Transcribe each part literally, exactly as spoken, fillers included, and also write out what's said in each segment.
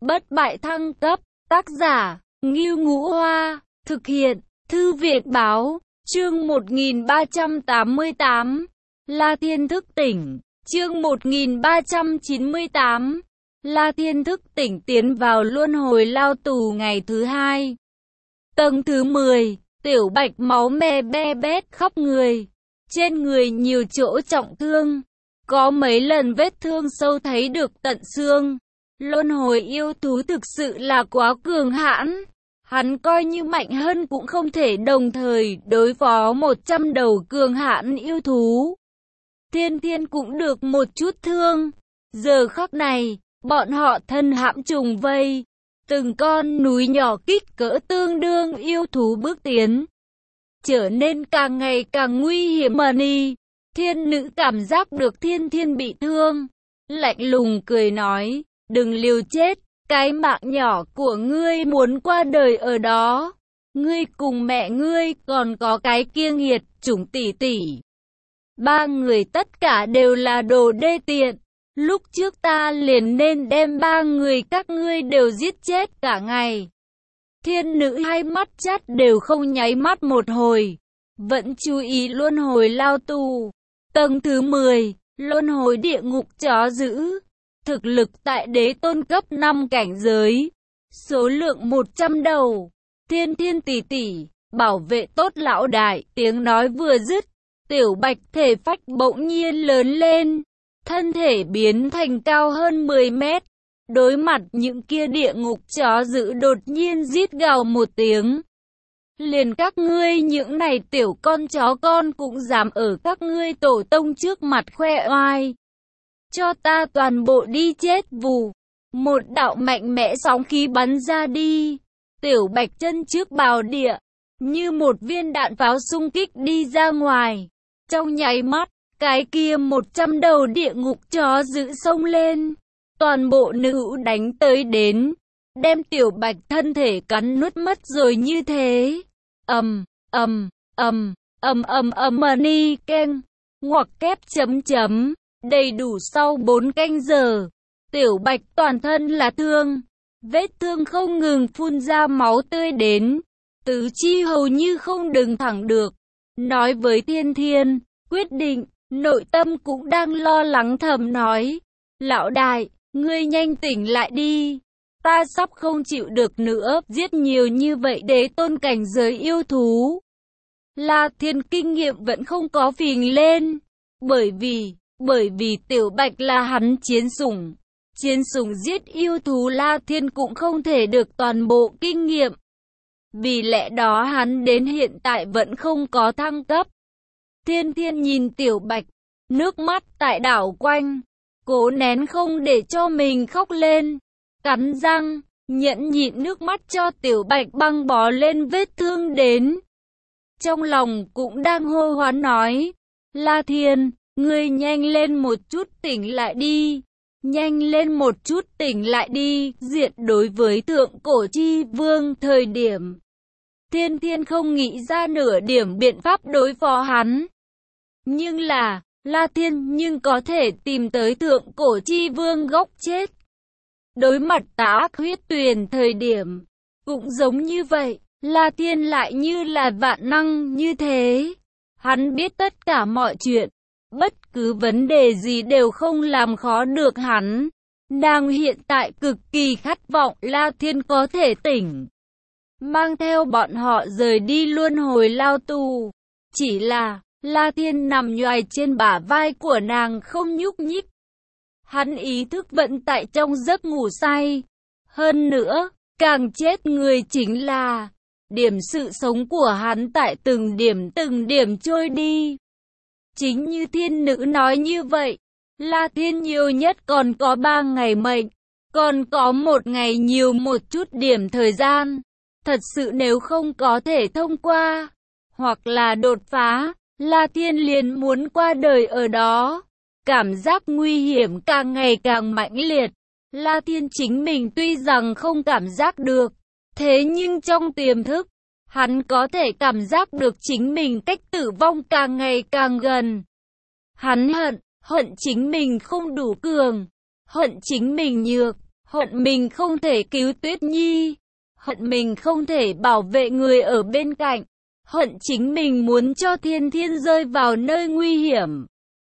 Bất bại thăng cấp, tác giả, Ngưu Ngũ Hoa, thực hiện, Thư viện báo, chương một nghìn ba trăm tám mươi tám, La Thiên thức tỉnh, chương một nghìn ba trăm chín mươi tám, La Thiên thức tỉnh tiến vào luân hồi lao tù ngày thứ hai. Tầng thứ mười, Tiểu Bạch máu me be bét khắp người, trên người nhiều chỗ trọng thương, có mấy lần vết thương sâu thấy được tận xương. Luân hồi yêu thú thực sự là quá cường hãn, hắn coi như mạnh hơn cũng không thể đồng thời đối phó một trăm đầu cường hãn yêu thú. Thiên Thiên cũng được một chút thương, giờ khắc này, bọn họ thân hãm trùng vây, từng con núi nhỏ kích cỡ tương đương yêu thú bước tiến, trở nên càng ngày càng nguy hiểm. Mani, thiên nữ cảm giác được Thiên Thiên bị thương, lạnh lùng cười nói, đừng liều chết, cái mạng nhỏ của ngươi muốn qua đời ở đó. Ngươi cùng mẹ ngươi còn có cái kia nghiệt chủng tỷ tỷ. Ba người tất cả đều là đồ đê tiện. Lúc trước ta liền nên đem ba người các ngươi đều giết chết cả ngày. Thiên nữ hai mắt chắt đều không nháy mắt một hồi, vẫn chú ý luân hồi lao tù. Tầng thứ mười, luân hồi địa ngục chó dữ. Thực lực tại đế tôn cấp năm cảnh giới, số lượng một trăm đầu. Thiên Thiên tỷ tỷ, bảo vệ tốt lão đại. Tiếng nói vừa dứt, Tiểu Bạch thể phách bỗng nhiên lớn lên, thân thể biến thành cao hơn mười mét. Đối mặt những kia địa ngục chó dữ đột nhiên rít gào một tiếng. Liền các ngươi những này tiểu con chó con cũng dám ở các ngươi tổ tông trước mặt khoe oai. Cho ta toàn bộ đi chết vù. Một đạo mạnh mẽ sóng khí bắn ra đi. Tiểu Bạch chân trước bào địa, như một viên đạn pháo xung kích đi ra ngoài. Trong nháy mắt, cái kia một trăm đầu địa ngục chó dữ xông lên. Toàn bộ nữ đánh tới đến, đem Tiểu Bạch thân thể cắn nuốt mất rồi như thế. Ầm, ầm, ầm, ầm ầm ầm Mani keng, ngoặc kép chấm chấm. Đầy đủ sau bốn canh giờ, Tiểu Bạch toàn thân là thương, vết thương không ngừng phun ra máu tươi đến, tứ chi hầu như không đứng thẳng được. Nói với Thiên Thiên, quyết định, nội tâm cũng đang lo lắng thầm nói, lão đại, ngươi nhanh tỉnh lại đi, ta sắp không chịu được nữa, giết nhiều như vậy đế tôn cảnh giới yêu thú. La Thiên kinh nghiệm vẫn không có phình lên, bởi vì Bởi vì Tiểu Bạch là hắn chiến sủng. Chiến sủng giết yêu thú La Thiên cũng không thể được toàn bộ kinh nghiệm. Vì lẽ đó hắn đến hiện tại vẫn không có thăng cấp. Thiên Thiên nhìn Tiểu Bạch, nước mắt tại đảo quanh, cố nén không để cho mình khóc lên, cắn răng, nhẫn nhịn nước mắt cho Tiểu Bạch băng bó lên vết thương đến. Trong lòng cũng đang hô hoán nói, La Thiên, ngươi nhanh lên một chút tỉnh lại đi, nhanh lên một chút tỉnh lại đi. Diện đối với thượng cổ chi vương thời điểm, Thiên Thiên không nghĩ ra nửa điểm biện pháp đối phó hắn. Nhưng là, La Thiên nhưng có thể tìm tới thượng cổ chi vương gốc chết. Đối mặt tà huyết tuyền thời điểm, cũng giống như vậy, La Thiên lại như là vạn năng như thế. Hắn biết tất cả mọi chuyện. Bất cứ vấn đề gì đều không làm khó được hắn. Nàng hiện tại cực kỳ khát vọng La Thiên có thể tỉnh, mang theo bọn họ rời đi luân hồi lao tù. Chỉ là, La Thiên nằm nhoài trên bả vai của nàng không nhúc nhích. Hắn ý thức vẫn tại trong giấc ngủ say. Hơn nữa, càng chết người chính là, điểm sự sống của hắn tại từng điểm từng điểm trôi đi. Chính như thiên nữ nói như vậy, La Thiên nhiều nhất còn có ba ngày mệnh, còn có một ngày nhiều một chút điểm thời gian. Thật sự nếu không có thể thông qua, hoặc là đột phá, La Thiên liền muốn qua đời ở đó. Cảm giác nguy hiểm càng ngày càng mãnh liệt. La Thiên chính mình tuy rằng không cảm giác được, thế nhưng trong tiềm thức, hắn có thể cảm giác được chính mình cách tử vong càng ngày càng gần. Hắn hận, hận chính mình không đủ cường, hận chính mình nhược, hận mình không thể cứu Tuyết Nhi, hận mình không thể bảo vệ người ở bên cạnh, hận chính mình muốn cho Thiên Thiên rơi vào nơi nguy hiểm.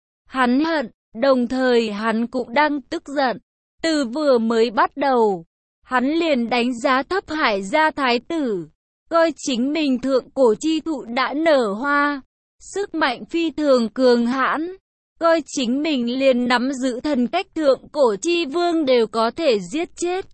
Hắn hận, đồng thời hắn cũng đang tức giận. Từ vừa mới bắt đầu, hắn liền đánh giá thấp Hải gia thái tử, coi chính mình thượng cổ chi thụ đã nở hoa, sức mạnh phi thường cường hãn, coi chính mình liền nắm giữ thần cách thượng cổ chi vương đều có thể giết chết.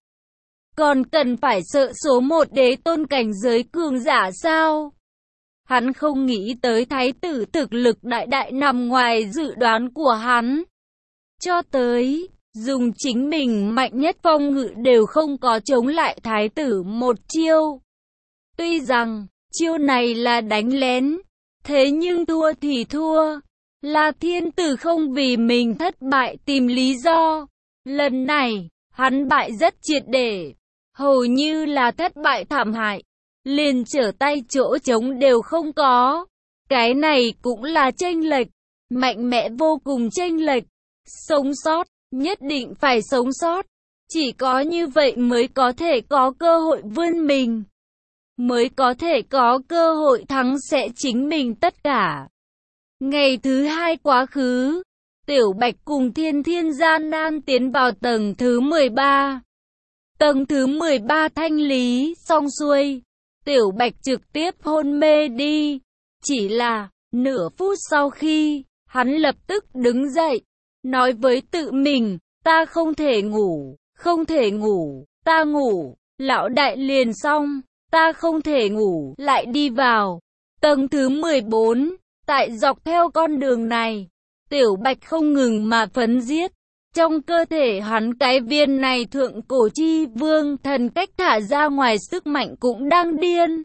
Còn cần phải sợ số một đế tôn cảnh giới cường giả sao? Hắn không nghĩ tới thái tử thực lực đại đại nằm ngoài dự đoán của hắn. Cho tới, dùng chính mình mạnh nhất phong ngự đều không có chống lại thái tử một chiêu. Tuy rằng, chiêu này là đánh lén, thế nhưng thua thì thua. Là thiên tử không vì mình thất bại tìm lý do. Lần này, hắn bại rất triệt để, hầu như là thất bại thảm hại, liền trở tay chỗ trống đều không có. Cái này cũng là chênh lệch, mạnh mẽ vô cùng chênh lệch. Sống sót, nhất định phải sống sót. Chỉ có như vậy mới có thể có cơ hội vươn mình, mới có thể có cơ hội thắng sẽ chính mình tất cả. Ngày thứ hai quá khứ, Tiểu Bạch cùng Thiên Thiên gian nan tiến vào tầng thứ mười ba. Tầng thứ mười ba thanh lý xong xuôi, Tiểu Bạch trực tiếp hôn mê đi. Chỉ là, nửa phút sau khi, hắn lập tức đứng dậy, nói với tự mình, ta không thể ngủ, không thể ngủ, ta ngủ, lão đại liền xong, ta không thể ngủ, lại đi vào. Tầng thứ mười bốn, tại dọc theo con đường này, Tiểu Bạch không ngừng mà phấn giết. Trong cơ thể hắn cái viên này thượng cổ chi vương thần cách thả ra ngoài sức mạnh cũng đang điên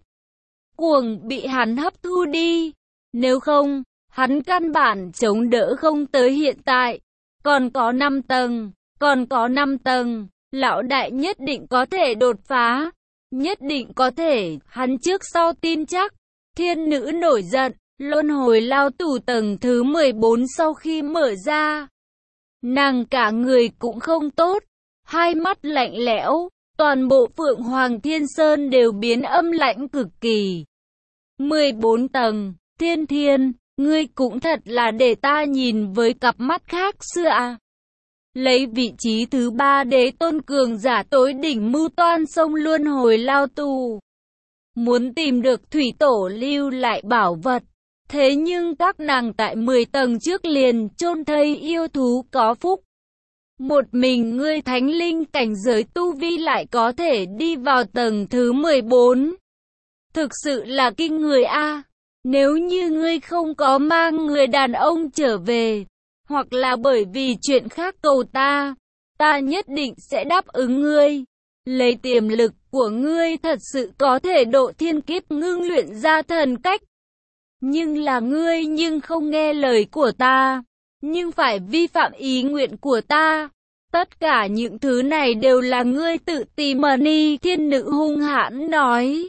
cuồng bị hắn hấp thu đi. Nếu không, hắn căn bản chống đỡ không tới hiện tại. Còn có năm tầng, còn có năm tầng, lão đại nhất định có thể đột phá, nhất định có thể, hắn trước sau tin chắc. Thiên nữ nổi giận, luân hồi lao tù tầng thứ mười bốn sau khi mở ra, nàng cả người cũng không tốt, hai mắt lạnh lẽo, toàn bộ Phượng Hoàng Thiên Sơn đều biến âm lãnh cực kỳ. mười bốn tầng, Thiên Thiên, ngươi cũng thật là để ta nhìn với cặp mắt khác xưa à. Lấy vị trí thứ ba đế tôn cường giả tối đỉnh mưu toan sông luân hồi lao tù, muốn tìm được thủy tổ lưu lại bảo vật. Thế nhưng các nàng tại mười tầng trước liền chôn thây yêu thú có phúc. Một mình ngươi thánh linh cảnh giới tu vi lại có thể đi vào tầng thứ mười bốn. Thực sự là kinh người a. Nếu như ngươi không có mang người đàn ông trở về, hoặc là bởi vì chuyện khác cầu ta, ta nhất định sẽ đáp ứng ngươi. Lấy tiềm lực của ngươi thật sự có thể độ thiên kiếp ngưng luyện ra thần cách. Nhưng là ngươi nhưng không nghe lời của ta, nhưng phải vi phạm ý nguyện của ta. Tất cả những thứ này đều là ngươi tự tìm mà ni. Thiên nữ hung hãn nói.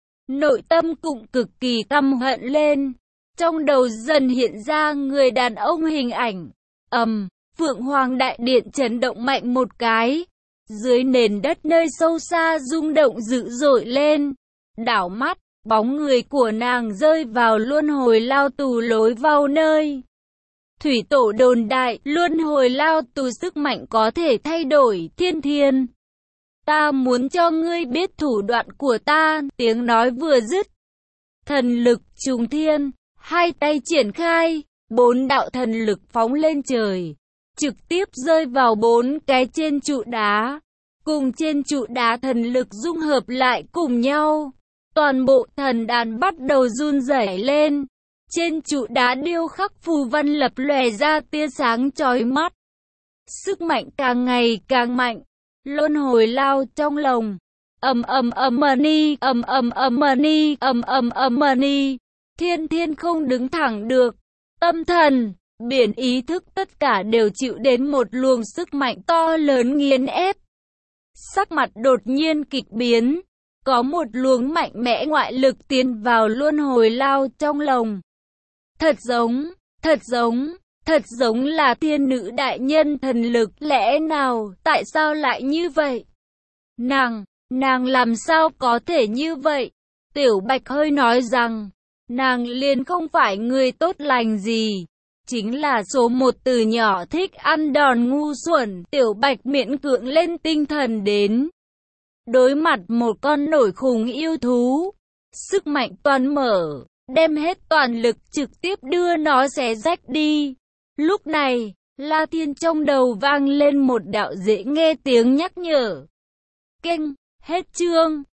Nội tâm cũng cực kỳ căm hận lên. Trong đầu dần hiện ra người đàn ông hình ảnh. Ầm, um, Phượng Hoàng Đại Điện chấn động mạnh một cái. Dưới nền đất nơi sâu xa rung động dữ dội lên. Đảo mắt, bóng người của nàng rơi vào luân hồi lao tù lối vào nơi. Thủy tổ đồn đại, luân hồi lao tù sức mạnh có thể thay đổi. Thiên Thiên, ta muốn cho ngươi biết thủ đoạn của ta. Tiếng nói vừa dứt, thần lực trùng thiên, hai tay triển khai, bốn đạo thần lực phóng lên trời, trực tiếp rơi vào bốn cái trên trụ đá. Cùng trên trụ đá thần lực dung hợp lại cùng nhau. Toàn bộ thần đàn bắt đầu run rẩy lên. Trên trụ đá điêu khắc phù văn lập lòe ra tia sáng chói mắt. Sức mạnh càng ngày càng mạnh. Luân hồi lao trong lòng. Ầm ầm ầm ni, ầm ầm ầm ni, ầm ầm ầm ni. Thiên Thiên không đứng thẳng được. Tâm thần, biển ý thức tất cả đều chịu đến một luồng sức mạnh to lớn nghiền ép. Sắc mặt đột nhiên kịch biến. Có một luồng mạnh mẽ ngoại lực tiến vào luân hồi lao trong lòng. Thật giống, thật giống, Thật giống là thiên nữ đại nhân thần lực, lẽ nào, tại sao lại như vậy? Nàng, nàng làm sao có thể như vậy? Tiểu Bạch hơi nói rằng, nàng liền không phải người tốt lành gì. Chính là số một từ nhỏ thích ăn đòn ngu xuẩn. Tiểu Bạch miễn cưỡng lên tinh thần đến. Đối mặt một con nổi khủng yêu thú. Sức mạnh toàn mở, đem hết toàn lực trực tiếp đưa nó xé rách đi. Lúc này, La Thiên trong đầu vang lên một đạo dễ nghe tiếng nhắc nhở. Kênh, hết chương.